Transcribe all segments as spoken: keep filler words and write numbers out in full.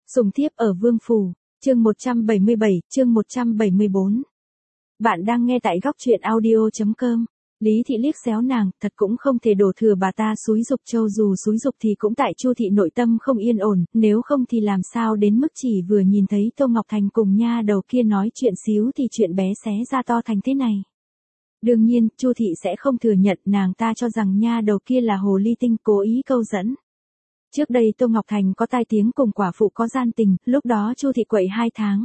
Sùng thiếp ở Vương Phủ, chương một trăm bảy mươi bảy, chương một trăm bảy mươi bốn. Bạn đang nghe tại góc truyện audio.com. Lý thị liếc xéo nàng, thật cũng không thể đổ thừa bà ta xúi giục châu, dù xúi giục thì cũng tại Chu thị nội tâm không yên ổn, nếu không thì làm sao đến mức chỉ vừa nhìn thấy Tô Ngọc Thành cùng nha đầu kia nói chuyện xíu thì chuyện bé xé ra to thành thế này. Đương nhiên, Chu thị sẽ không thừa nhận, nàng ta cho rằng nha đầu kia là hồ ly tinh cố ý câu dẫn. Trước đây Tô Ngọc Thành có tai tiếng cùng quả phụ có gian tình, lúc đó Chu thị quậy hai tháng.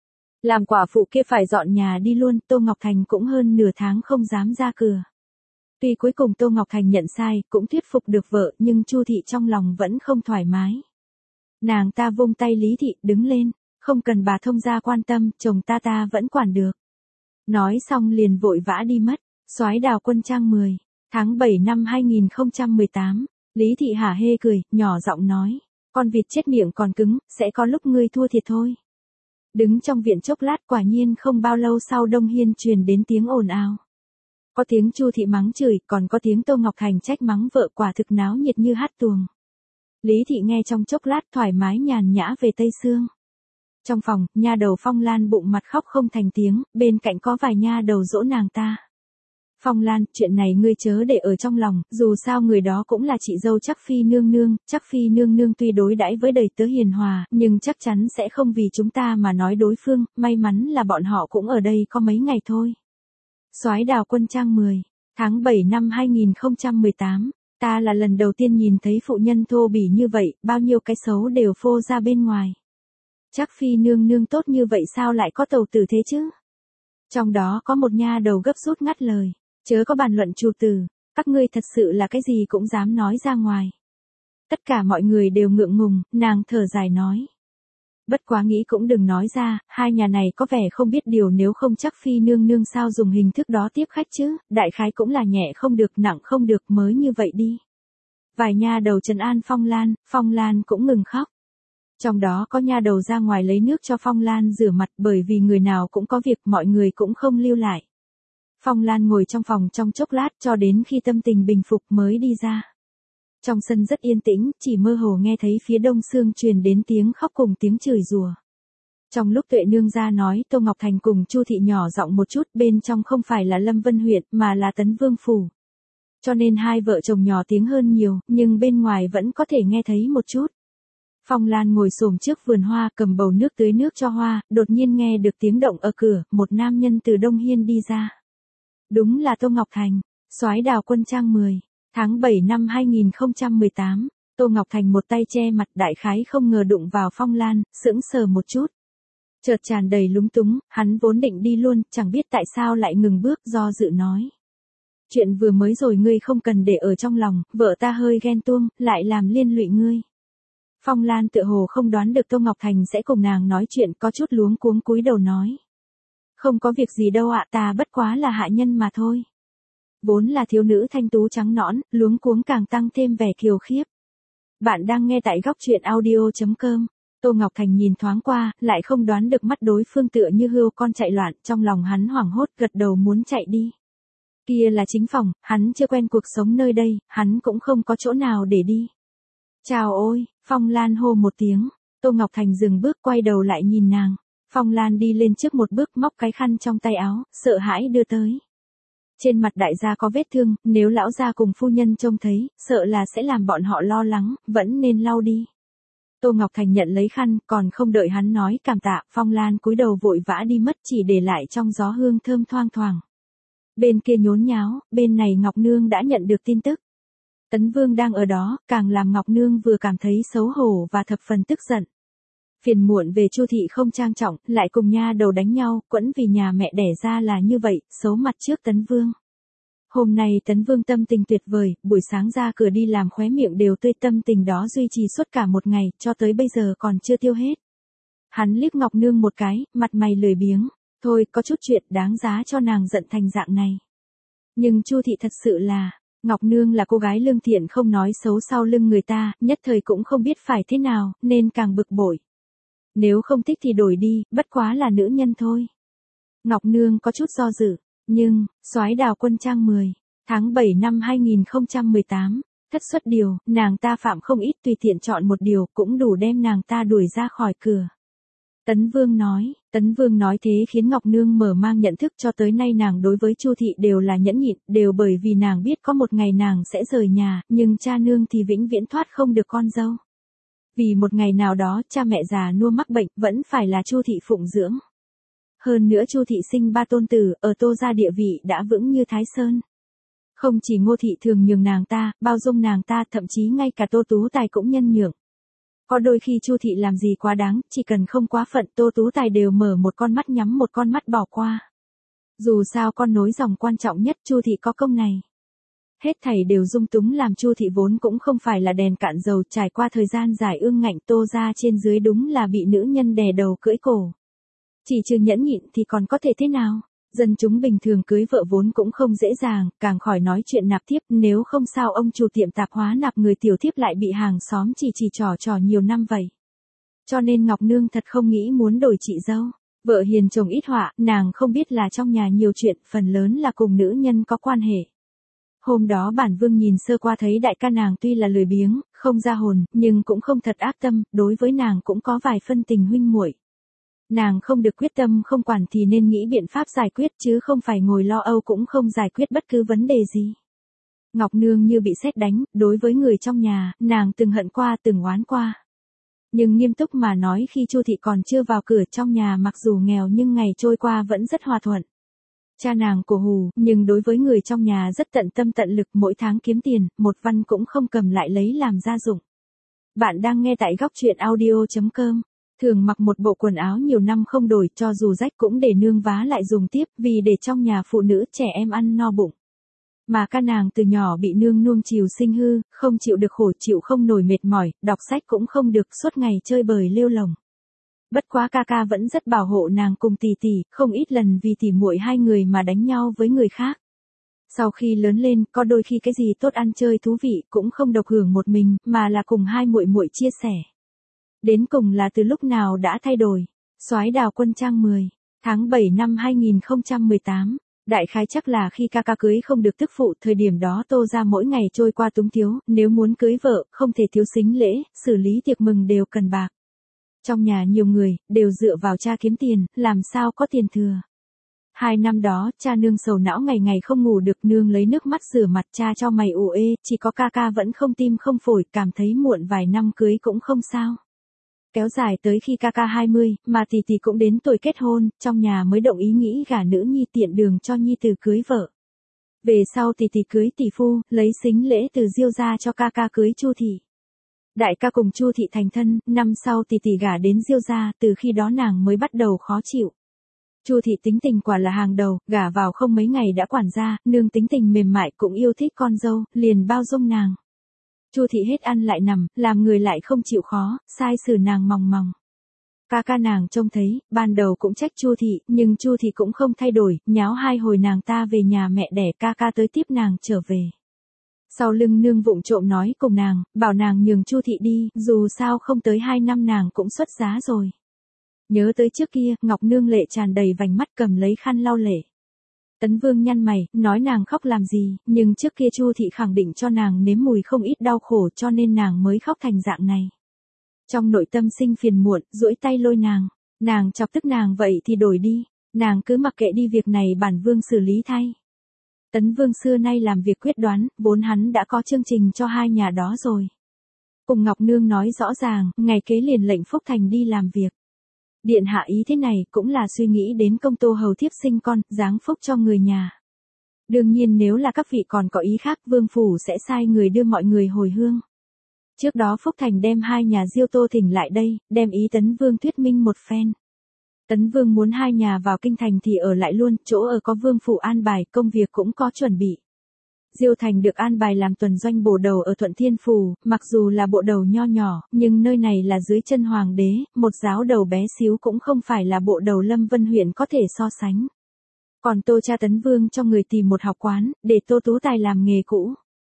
Làm quả phụ kia phải dọn nhà đi luôn, Tô Ngọc Thành cũng hơn nửa tháng không dám ra cửa. Tuy cuối cùng Tô Ngọc Thành nhận sai, cũng thuyết phục được vợ, nhưng Chu thị trong lòng vẫn không thoải mái. Nàng ta vung tay Lý thị, đứng lên, không cần bà thông gia quan tâm, chồng ta ta vẫn quản được. Nói xong liền vội vã đi mất. Soái Đào Quân trang mười, tháng bảy năm hai nghìn không trăm mười tám. Lý thị hả hê cười, nhỏ giọng nói, con vịt chết miệng còn cứng, sẽ có lúc ngươi thua thiệt thôi. Đứng trong viện chốc lát, quả nhiên không bao lâu sau Đông Hiên truyền đến tiếng ồn ào. Có tiếng Chu thị mắng chửi, còn có tiếng Tô Ngọc Thành trách mắng vợ, quả thực náo nhiệt như hát tuồng. Lý thị nghe trong chốc lát thoải mái nhàn nhã về Tây Sương. Trong phòng, nha đầu Phong Lan bụng mặt khóc không thành tiếng, bên cạnh có vài nha đầu dỗ nàng ta. Phong Lan, chuyện này ngươi chớ để ở trong lòng, dù sao người đó cũng là chị dâu Trắc Phi nương nương, Trắc Phi nương nương tuy đối đãi với đời tớ hiền hòa, nhưng chắc chắn sẽ không vì chúng ta mà nói đối phương, may mắn là bọn họ cũng ở đây có mấy ngày thôi. Soái Đào Quân trang mười, tháng bảy năm hai nghìn không trăm mười tám, ta là lần đầu tiên nhìn thấy phụ nhân thô bỉ như vậy, bao nhiêu cái xấu đều phô ra bên ngoài. Trắc Phi nương nương tốt như vậy sao lại có tàu tử thế chứ? Trong đó có một nha đầu gấp rút ngắt lời. Chớ có bàn luận chủ tử, các ngươi thật sự là cái gì cũng dám nói ra ngoài. Tất cả mọi người đều ngượng ngùng, nàng thở dài nói. Bất quá nghĩ cũng đừng nói ra, hai nhà này có vẻ không biết điều, nếu không chắc Phi nương nương sao dùng hình thức đó tiếp khách chứ, đại khái cũng là nhẹ không được nặng không được mới như vậy đi. Vài nha đầu trấn an Phong Lan, Phong Lan cũng ngừng khóc. Trong đó có nha đầu ra ngoài lấy nước cho Phong Lan rửa mặt, bởi vì người nào cũng có việc, mọi người cũng không lưu lại. Phong Lan ngồi trong phòng trong chốc lát cho đến khi tâm tình bình phục mới đi ra. Trong sân rất yên tĩnh, chỉ mơ hồ nghe thấy phía đông sương truyền đến tiếng khóc cùng tiếng chửi rủa. Trong lúc Tuệ nương ra nói, Tô Ngọc Thành cùng Chu thị nhỏ giọng một chút, bên trong không phải là Lâm Vân huyện mà là Tấn Vương phủ. Cho nên hai vợ chồng nhỏ tiếng hơn nhiều, nhưng bên ngoài vẫn có thể nghe thấy một chút. Phong Lan ngồi xổm trước vườn hoa cầm bầu nước tưới nước cho hoa, đột nhiên nghe được tiếng động ở cửa, một nam nhân từ Đông Hiên đi ra. Đúng là Tô Ngọc Thành. Soái Đào Quân trang mười, tháng bảy năm hai nghìn không trăm mười tám, Tô Ngọc Thành một tay che mặt, đại khái không ngờ đụng vào Phong Lan, sững sờ một chút. Chợt tràn đầy lúng túng, hắn vốn định đi luôn, chẳng biết tại sao lại ngừng bước, do dự nói. Chuyện vừa mới rồi ngươi không cần để ở trong lòng, vợ ta hơi ghen tuông, lại làm liên lụy ngươi. Phong Lan tựa hồ không đoán được Tô Ngọc Thành sẽ cùng nàng nói chuyện, có chút luống cuống cúi đầu nói. Không có việc gì đâu ạ, ta bất quá là hạ nhân mà thôi. Vốn là thiếu nữ thanh tú trắng nõn, luống cuống càng tăng thêm vẻ kiều khiếp. Bạn đang nghe tại góc truyện audio.com. Tô Ngọc Thành nhìn thoáng qua, lại không đoán được mắt đối phương tựa như hươu con chạy loạn, trong lòng hắn hoảng hốt gật đầu muốn chạy đi. Kia là chính phòng, hắn chưa quen cuộc sống nơi đây, hắn cũng không có chỗ nào để đi. Chào ôi, Phong Lan hô một tiếng, Tô Ngọc Thành dừng bước quay đầu lại nhìn nàng. Phong Lan đi lên trước một bước móc cái khăn trong tay áo, sợ hãi đưa tới. Trên mặt đại gia có vết thương, nếu lão gia cùng phu nhân trông thấy, sợ là sẽ làm bọn họ lo lắng, vẫn nên lau đi. Tô Ngọc Thành nhận lấy khăn, còn không đợi hắn nói cảm tạ, Phong Lan cúi đầu vội vã đi mất, chỉ để lại trong gió hương thơm thoang thoảng. Bên kia nhốn nháo, bên này Ngọc Nương đã nhận được tin tức. Tấn Vương đang ở đó, càng làm Ngọc Nương vừa cảm thấy xấu hổ và thập phần tức giận. Phiền muộn về Chu thị không trang trọng, lại cùng nha đầu đánh nhau, quẫn vì nhà mẹ đẻ ra là như vậy, xấu mặt trước Tấn Vương. Hôm nay Tấn Vương tâm tình tuyệt vời, buổi sáng ra cửa đi làm khóe miệng đều tươi, tâm tình đó duy trì suốt cả một ngày, cho tới bây giờ còn chưa tiêu hết. Hắn liếc Ngọc Nương một cái, mặt mày lười biếng, thôi có chút chuyện đáng giá cho nàng giận thành dạng này. Nhưng Chu thị thật sự là, Ngọc Nương là cô gái lương thiện không nói xấu sau lưng người ta, nhất thời cũng không biết phải thế nào, nên càng bực bội. Nếu không thích thì đổi đi, bất quá là nữ nhân thôi. Ngọc Nương có chút do dự, nhưng, Soái Đào Quân trang mười, tháng bảy năm hai nghìn không trăm mười tám, Thất suất điều, nàng ta phạm không ít, tùy tiện chọn một điều cũng đủ đem nàng ta đuổi ra khỏi cửa. Tấn Vương nói, Tấn Vương nói thế khiến Ngọc Nương mở mang nhận thức, cho tới nay nàng đối với Chu thị đều là nhẫn nhịn, đều bởi vì nàng biết có một ngày nàng sẽ rời nhà, nhưng cha nương thì vĩnh viễn thoát không được con dâu. Vì một ngày nào đó cha mẹ già nua mắc bệnh vẫn phải là Chu thị phụng dưỡng. Hơn nữa Chu thị sinh ba tôn tử, ở Tô gia địa vị đã vững như Thái Sơn. Không chỉ Ngô thị thường nhường nàng ta, bao dung nàng ta, thậm chí ngay cả Tô Tú Tài cũng nhân nhượng. Có đôi khi Chu thị làm gì quá đáng, chỉ cần không quá phận, Tô Tú Tài đều mở một con mắt nhắm một con mắt bỏ qua. Dù sao con nối dòng quan trọng nhất, Chu thị có công này. Hết thảy đều dung túng làm Chu thị vốn cũng không phải là đèn cạn dầu, trải qua thời gian dài ương ngạnh, Tô gia trên dưới đúng là bị nữ nhân đè đầu cưỡi cổ. Chỉ trừ nhẫn nhịn thì còn có thể thế nào? Dân chúng bình thường cưới vợ vốn cũng không dễ dàng, càng khỏi nói chuyện nạp thiếp, nếu không sao ông chủ tiệm tạp hóa nạp người tiểu thiếp lại bị hàng xóm chỉ chỉ trò trò nhiều năm vậy. Cho nên Ngọc Nương thật không nghĩ muốn đổi chị dâu. Vợ hiền chồng ít họa, nàng không biết là trong nhà nhiều chuyện, phần lớn là cùng nữ nhân có quan hệ. Hôm đó bản vương nhìn sơ qua thấy đại ca nàng tuy là lười biếng, không ra hồn, nhưng cũng không thật ác tâm, đối với nàng cũng có vài phân tình huynh muội. Nàng không được quyết tâm không quản thì nên nghĩ biện pháp giải quyết chứ không phải ngồi lo âu cũng không giải quyết bất cứ vấn đề gì. Ngọc Nương như bị sét đánh, đối với người trong nhà, nàng từng hận qua từng oán qua. Nhưng nghiêm túc mà nói khi Chu thị còn chưa vào cửa trong nhà mặc dù nghèo nhưng ngày trôi qua vẫn rất hòa thuận. Cha nàng cổ hù, nhưng đối với người trong nhà rất tận tâm tận lực, mỗi tháng kiếm tiền, một văn cũng không cầm lại lấy làm gia dụng. Bạn đang nghe tại góc truyện audio chấm com. Thường mặc một bộ quần áo nhiều năm không đổi, cho dù rách cũng để nương vá lại dùng tiếp, vì để trong nhà phụ nữ trẻ em ăn no bụng. Mà ca nàng từ nhỏ bị nương nuông chiều sinh hư, không chịu được khổ, chịu không nổi mệt mỏi, đọc sách cũng không được, suốt ngày chơi bời lêu lồng. Bất quá ca ca vẫn rất bảo hộ nàng cùng tỷ tỷ, không ít lần vì tỉ muội hai người mà đánh nhau với người khác. Sau khi lớn lên, có đôi khi cái gì tốt ăn chơi thú vị cũng không độc hưởng một mình, mà là cùng hai muội muội chia sẻ. Đến cùng là từ lúc nào đã thay đổi. Soái Đào Quân Trang mười, tháng bảy năm hai nghìn không trăm mười tám. Đại khái chắc là khi ca ca cưới không được tức phụ, thời điểm đó Tô gia mỗi ngày trôi qua túng thiếu, nếu muốn cưới vợ, không thể thiếu sính lễ, xử lý tiệc mừng đều cần bạc. Trong nhà nhiều người, đều dựa vào cha kiếm tiền, làm sao có tiền thừa. Hai năm đó, cha nương sầu não ngày ngày không ngủ được, nương lấy nước mắt rửa mặt, cha cho mày ủ ê, chỉ có ca ca vẫn không tim không phổi, cảm thấy muộn vài năm cưới cũng không sao. Kéo dài tới khi ca ca hai mươi, mà tỷ tỷ cũng đến tuổi kết hôn, trong nhà mới động ý nghĩ gả nữ nhi tiện đường cho nhi tử cưới vợ. Về sau tỷ tỷ cưới tỷ phu, lấy sính lễ từ Diêu gia cho ca ca cưới Chu thị. Đại ca cùng Chu thị thành thân, năm sau tỷ tỷ gả đến Diêu gia, từ khi đó nàng mới bắt đầu khó chịu. Chu thị tính tình quả là hàng đầu, gả vào không mấy ngày đã quản gia, nương tính tình mềm mại cũng yêu thích con dâu, liền bao dung nàng. Chu thị hết ăn lại nằm, làm người lại không chịu khó, sai xử nàng mòng mòng. Ca ca nàng trông thấy, ban đầu cũng trách Chu thị, nhưng Chu thị cũng không thay đổi, nháo hai hồi nàng ta về nhà mẹ đẻ, ca ca tới tiếp nàng trở về. Sau lưng nương vụng trộm nói cùng nàng, bảo nàng nhường Chu thị đi, dù sao không tới hai năm nàng cũng xuất giá rồi. Nhớ tới trước kia, Ngọc Nương lệ tràn đầy vành mắt, cầm lấy khăn lau lệ. Tấn Vương nhăn mày, nói nàng khóc làm gì, nhưng trước kia Chu thị khẳng định cho nàng nếm mùi không ít đau khổ, cho nên nàng mới khóc thành dạng này. Trong nội tâm sinh phiền muộn, duỗi tay lôi nàng, nàng chọc tức nàng vậy thì đổi đi, nàng cứ mặc kệ đi, việc này bản vương xử lý thay. Tấn Vương xưa nay làm việc quyết đoán, vốn hắn đã có chương trình cho hai nhà đó rồi. Cùng Ngọc Nương nói rõ ràng, ngày kế liền lệnh Phúc Thành đi làm việc. Điện hạ ý thế này cũng là suy nghĩ đến công tô hầu thiếp sinh con, giáng phúc cho người nhà. Đương nhiên nếu là các vị còn có ý khác, vương phủ sẽ sai người đưa mọi người hồi hương. Trước đó Phúc Thành đem hai nhà Diêu Tô thỉnh lại đây, đem ý Tấn Vương thuyết minh một phen. Tấn Vương muốn hai nhà vào kinh thành thì ở lại luôn, chỗ ở có vương phủ an bài, công việc cũng có chuẩn bị. Diêu Thành được an bài làm tuần doanh bổ đầu ở Thuận Thiên Phủ, mặc dù là bộ đầu nho nhỏ, nhưng nơi này là dưới chân hoàng đế, một giáo đầu bé xíu cũng không phải là bộ đầu Lâm Vân huyện có thể so sánh. Còn Tô cha Tấn Vương cho người tìm một học quán, để Tô Tú Tài làm nghề cũ.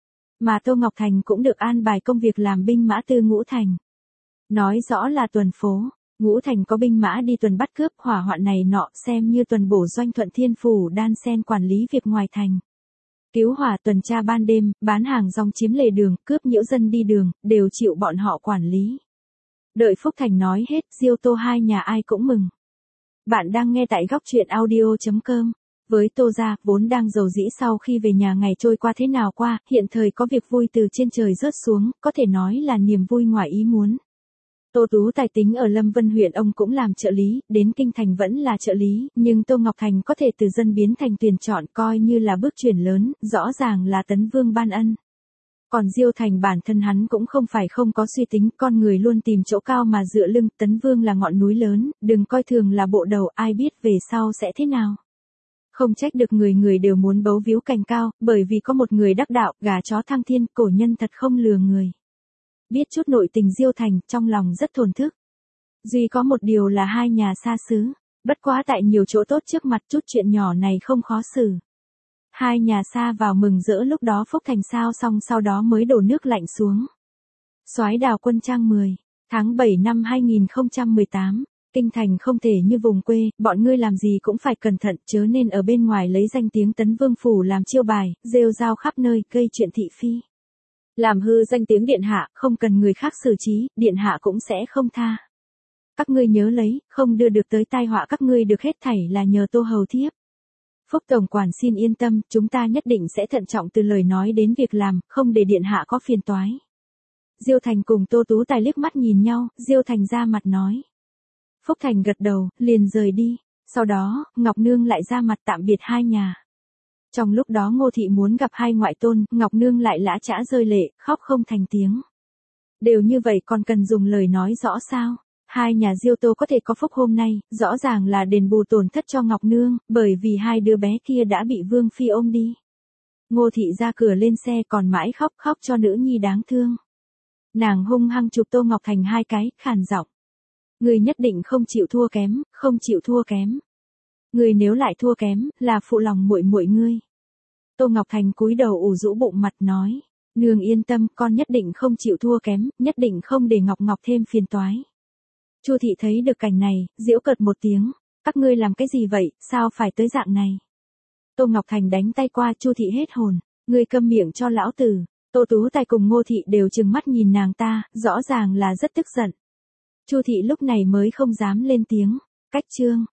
Mà Tô Ngọc Thành cũng được an bài công việc làm binh mã tư Ngũ Thành. Nói rõ là tuần phố, Ngũ Thành có binh mã đi tuần bắt cướp, hỏa hoạn này nọ, xem như tuần bổ doanh Thuận Thiên Phủ đan xen quản lý việc ngoài thành. Cứu hỏa tuần tra ban đêm, bán hàng rong chiếm lề đường, cướp nhiễu dân đi đường, đều chịu bọn họ quản lý. Đợi Phúc Thành nói hết, Diêu Tô hai nhà ai cũng mừng. Bạn đang nghe tại góc truyện audio chấm com. Với Tô gia, vốn đang giàu dĩ sau khi về nhà ngày trôi qua thế nào qua, hiện thời có việc vui từ trên trời rớt xuống, có thể nói là niềm vui ngoài ý muốn. Tô Tú Tài tính ở Lâm Vân huyện ông cũng làm trợ lý, đến Kinh Thành vẫn là trợ lý, nhưng Tô Ngọc Thành có thể từ dân biến thành tuyển chọn coi như là bước chuyển lớn, rõ ràng là Tấn Vương ban ân. Còn Diêu Thành bản thân hắn cũng không phải không có suy tính, con người luôn tìm chỗ cao mà dựa lưng, Tấn Vương là ngọn núi lớn, đừng coi thường là bộ đầu, ai biết về sau sẽ thế nào. Không trách được người người đều muốn bấu víu cành cao, bởi vì có một người đắc đạo, gà chó thăng thiên, cổ nhân thật không lừa người. Biết chút nội tình Diêu Thành, trong lòng rất thổn thức. Duy có một điều là hai nhà xa xứ, bất quá tại nhiều chỗ tốt trước mặt chút chuyện nhỏ này không khó xử. Hai nhà xa vào mừng rỡ lúc đó Phúc Thành sao xong sau đó mới đổ nước lạnh xuống. Soái Đào Quân Trang mười, tháng bảy năm hai nghìn không trăm mười tám, Kinh Thành không thể như vùng quê, bọn ngươi làm gì cũng phải cẩn thận, chớ nên ở bên ngoài lấy danh tiếng Tấn Vương phủ làm chiêu bài, rêu rao khắp nơi, gây chuyện thị phi. Làm hư danh tiếng điện hạ, không cần người khác xử trí, điện hạ cũng sẽ không tha. Các ngươi nhớ lấy, không đưa được tới tai họa các ngươi được hết thảy là nhờ Tô hầu thiếp. Phúc tổng quản xin yên tâm, chúng ta nhất định sẽ thận trọng từ lời nói đến việc làm, không để điện hạ có phiền toái. Diêu Thành cùng Tô Tú Tài liếc mắt nhìn nhau, Diêu Thành ra mặt nói. Phúc Thành gật đầu, liền rời đi. Sau đó, Ngọc Nương lại ra mặt tạm biệt hai nhà. Trong lúc đó Ngô Thị muốn gặp hai ngoại tôn, Ngọc Nương lại lã chã rơi lệ, khóc không thành tiếng. Đều như vậy còn cần dùng lời nói rõ sao? Hai nhà Diêu Tô có thể có phúc hôm nay, rõ ràng là đền bù tổn thất cho Ngọc Nương, bởi vì hai đứa bé kia đã bị Vương Phi ôm đi. Ngô Thị ra cửa lên xe còn mãi khóc khóc cho nữ nhi đáng thương. Nàng hung hăng chụp Tô Ngọc Thành hai cái, khàn giọng. Người nhất định không chịu thua kém, không chịu thua kém. Người nếu lại thua kém, là phụ lòng muội muội ngươi. Tô Ngọc Thành cúi đầu ủ rũ bụng mặt nói, nương yên tâm, con nhất định không chịu thua kém, nhất định không để Ngọc Ngọc thêm phiền toái. Chu Thị thấy được cảnh này, giễu cợt một tiếng, các ngươi làm cái gì vậy, sao phải tới dạng này? Tô Ngọc Thành đánh tay qua Chu Thị hết hồn, ngươi câm miệng cho lão tử. Tô Tú Tài cùng Ngô Thị đều trừng mắt nhìn nàng ta, rõ ràng là rất tức giận. Chu Thị lúc này mới không dám lên tiếng, cách chương.